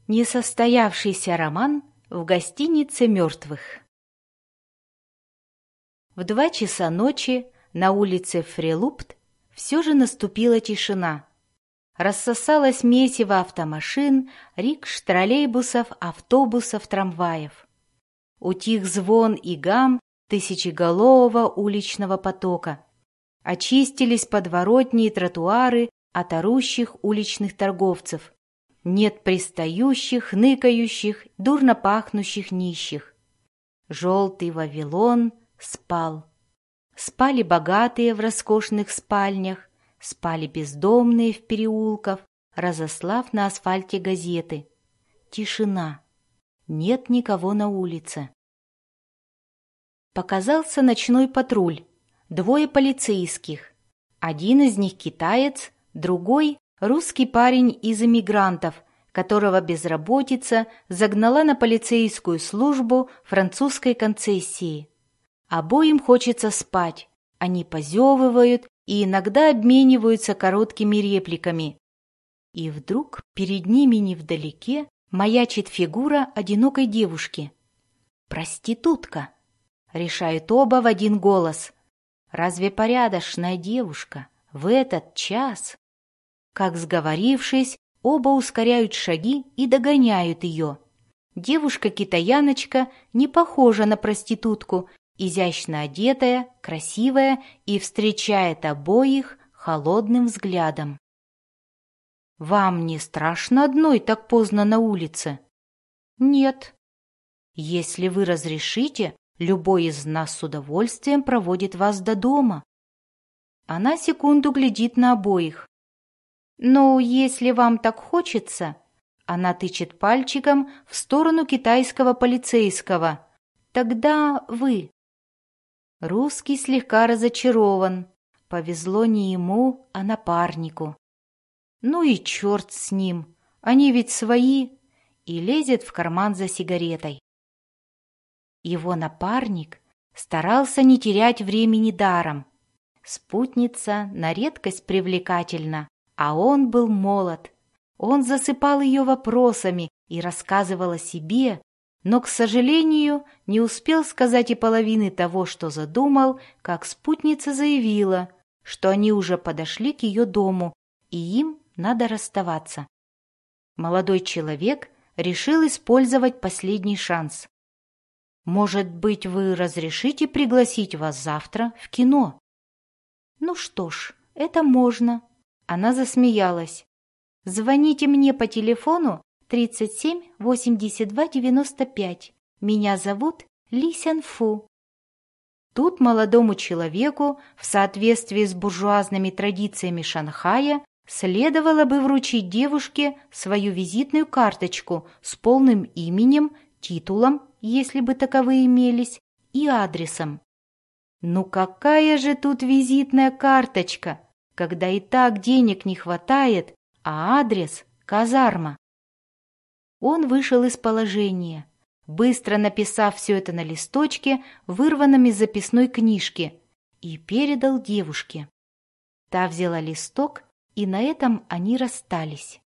Несостоявшийся роман в гостинице мертвых. В 2 часа ночи на улице Фрелупт все же наступила тишина. Рассосалось месиво автомашин, рикш, троллейбусов, автобусов, трамваев. Утих звон и гам тысячеголового уличного потока. Очистились подворотни и тротуары от орущих уличных торговцев. Нет пристающих, ныкающих, дурно пахнущих нищих. Желтый Вавилон спал. Спали богатые в роскошных спальнях, спали бездомные в переулках, разослав на асфальте газеты. Тишина. Нет никого на улице. Показался ночной патруль. 2 полицейских. Один из них китаец, другой — русский парень из эмигрантов, которого безработица загнала на полицейскую службу французской концессии. Обоим хочется спать. Они позевывают и иногда обмениваются короткими репликами. И вдруг перед ними невдалеке маячит фигура одинокой девушки. «Проститутка!» — решают оба в один голос. «Разве порядочная девушка в этот час?» Как сговорившись, оба ускоряют шаги и догоняют ее. Девушка-китаяночка не похожа на проститутку, изящно одетая, красивая и встречает обоих холодным взглядом. «Вам не страшно одной так поздно на улице?» «Нет». «Если вы разрешите, любой из нас с удовольствием проводит вас до дома». Она секунду глядит на обоих. «Ну, если вам так хочется...» Она тычет пальчиком в сторону китайского полицейского. «Тогда вы...» Русский слегка разочарован. Повезло не ему, а напарнику. Ну и черт с ним, они ведь свои. И лезет в карман за сигаретой. Его напарник старался не терять времени даром. Спутница на редкость привлекательна, а он был молод. Он засыпал ее вопросами и рассказывал о себе, но, к сожалению, не успел сказать и половины того, что задумал, как спутница заявила, что они уже подошли к ее дому, и им надо расставаться. Молодой человек решил использовать последний шанс. «Может быть, вы разрешите пригласить вас завтра в кино?» «Ну что ж, это можно». Она засмеялась. «Звоните мне по телефону 37 82 95. Меня зовут Ли Сянфу». Тут молодому человеку, в соответствии с буржуазными традициями Шанхая, следовало бы вручить девушке свою визитную карточку с полным именем, титулом, если бы таковые имелись, и адресом. Ну какая же тут визитная карточка, когда и так денег не хватает, а адрес — казарма. Он вышел из положения, быстро написав все это на листочке, вырванном из записной книжки, и передал девушке. Та взяла листок, и на этом они расстались.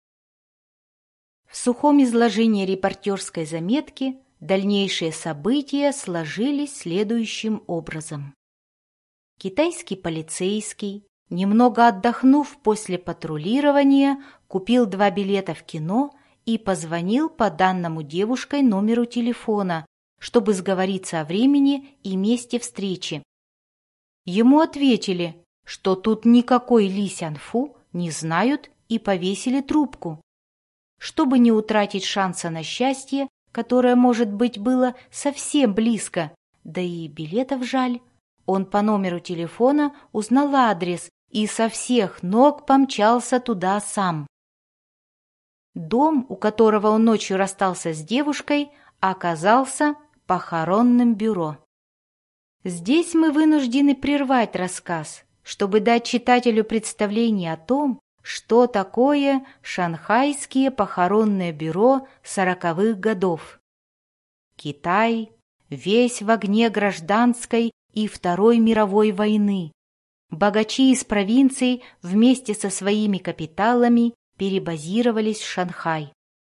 В сухом изложении репортерской заметки дальнейшие события сложились следующим образом. Китайский полицейский, немного отдохнув после патрулирования, купил 2 билета в кино и позвонил по данному девушкой номеру телефона, чтобы сговориться о времени и месте встречи. Ему ответили, что тут никакой Ли Сянфу не знают, и повесили трубку. Чтобы не утратить шанса на счастье, которое, может быть, было совсем близко, да и билетов жаль, он по номеру телефона узнал адрес и со всех ног помчался туда сам. Дом, у которого он ночью расстался с девушкой, оказался похоронным бюро. Здесь мы вынуждены прервать рассказ, чтобы дать читателю представление о том, что такое шанхайские похоронные бюро 40-х годов. Китай весь в огне гражданской и Второй мировой войны. Богачи из провинций вместе со своими капиталами перебазировались в Шанхай.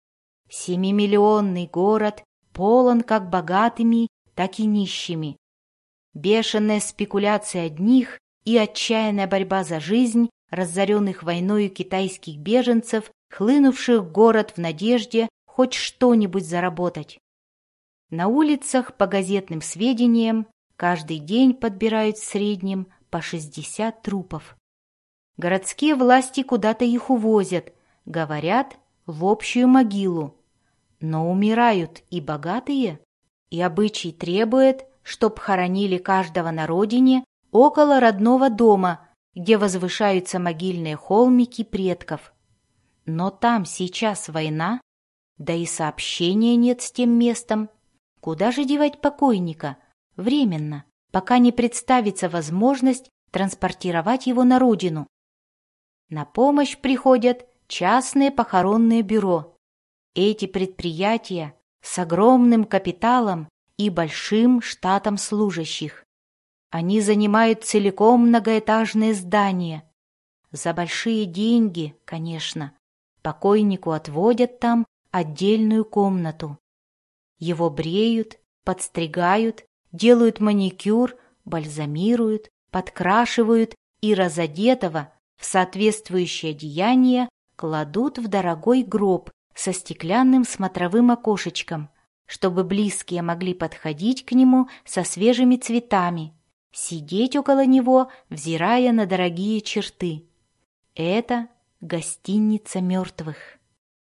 7-миллионный город полон как богатыми, так и нищими. Бешеная спекуляция одних и отчаянная борьба за жизнь разоренных войною китайских беженцев, хлынувших в город в надежде хоть что-нибудь заработать. На улицах, по газетным сведениям, каждый день подбирают в среднем по 60 трупов. Городские власти куда-то их увозят, говорят, в общую могилу. Но умирают и богатые, и обычай требует, чтоб хоронили каждого на родине около родного дома, где возвышаются могильные холмики предков. Но там сейчас война, да и сообщения нет с тем местом. Куда же девать покойника? Временно, пока не представится возможность транспортировать его на родину. На помощь приходят частные похоронные бюро. Эти предприятия с огромным капиталом и большим штатом служащих. Они занимают целиком многоэтажные здания. За большие деньги, конечно, покойнику отводят там отдельную комнату. Его бреют, подстригают, делают маникюр, бальзамируют, подкрашивают и разодетого в соответствующее одеяние кладут в дорогой гроб со стеклянным смотровым окошечком, чтобы близкие могли подходить к нему со свежими цветами, сидеть около него, взирая на дорогие черты. Это гостиница мертвых.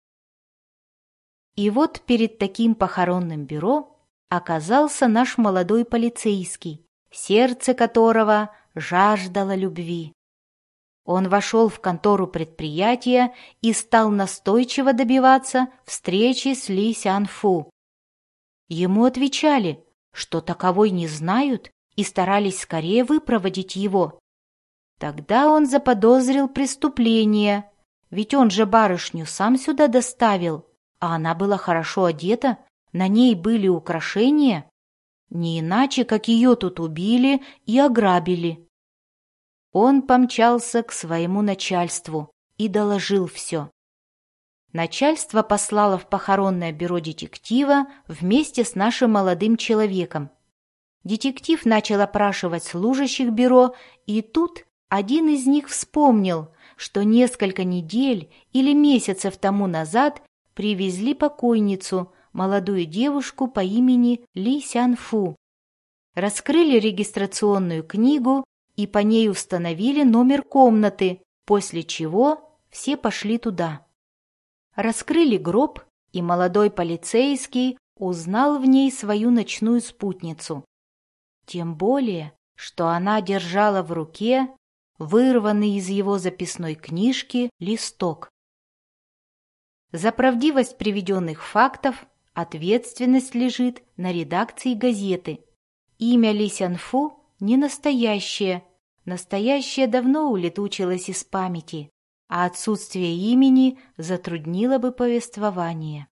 И вот перед таким похоронным бюро оказался наш молодой полицейский, сердце которого жаждало любви. Он вошел в контору предприятия и стал настойчиво добиваться встречи с Ли Сянфу. Ему отвечали, что таковой не знают, и старались скорее выпроводить его. Тогда он заподозрил преступление, ведь он же барышню сам сюда доставил, а она была хорошо одета, на ней были украшения, не иначе, как ее тут убили и ограбили. Он помчался к своему начальству и доложил все. Начальство послало в похоронное бюро детектива вместе с нашим молодым человеком. Детектив начал опрашивать служащих бюро, и тут один из них вспомнил, что несколько недель или месяцев тому назад привезли покойницу, молодую девушку по имени Ли Сянфу. Раскрыли регистрационную книгу и по ней установили номер комнаты, после чего все пошли туда. Раскрыли гроб, и молодой полицейский узнал в ней свою ночную спутницу. Тем более, что она держала в руке вырванный из его записной книжки листок. За правдивость приведенных фактов ответственность лежит на редакции газеты. Имя Ли Сянфу не настоящее. Настоящее давно улетучилось из памяти, а отсутствие имени затруднило бы повествование.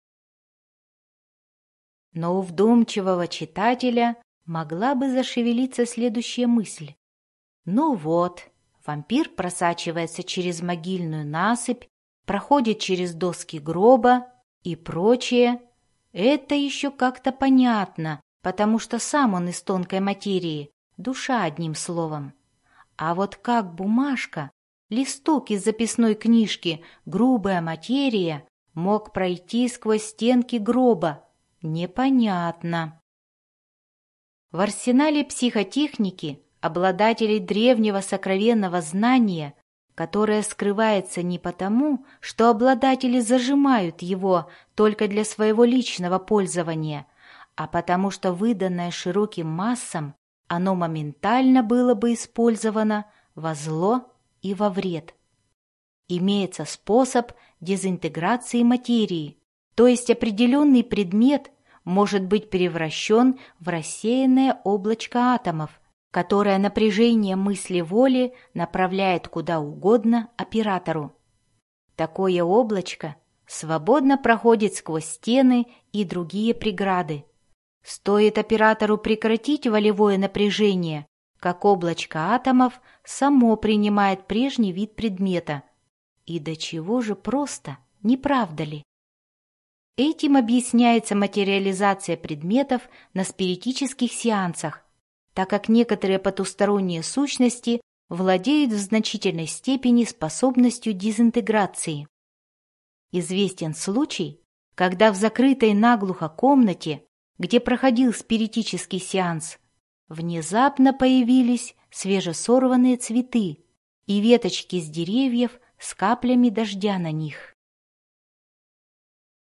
Но у вдумчивого читателя могла бы зашевелиться следующая мысль. Ну вот, вампир просачивается через могильную насыпь, проходит через доски гроба и прочее. Это еще как-то понятно, потому что сам он из тонкой материи, душа одним словом. А вот как бумажка, листок из записной книжки, грубая материя, мог пройти сквозь стенки гроба, непонятно. В арсенале психотехники обладателей древнего сокровенного знания, которое скрывается не потому, что обладатели зажимают его только для своего личного пользования, а потому что, выданное широким массам, оно моментально было бы использовано во зло и во вред. Имеется способ дезинтеграции материи, то есть определенный предмет может быть превращен в рассеянное облачко атомов, которое напряжение мысли-воли направляет куда угодно оператору. Такое облачко свободно проходит сквозь стены и другие преграды. Стоит оператору прекратить волевое напряжение, как облачко атомов само принимает прежний вид предмета. И до чего же просто, не правда ли? Этим объясняется материализация предметов на спиритических сеансах, так как некоторые потусторонние сущности владеют в значительной степени способностью дезинтеграции. Известен случай, когда в закрытой наглухо комнате, где проходил спиритический сеанс, внезапно появились свежесорванные цветы и веточки с деревьев с каплями дождя на них.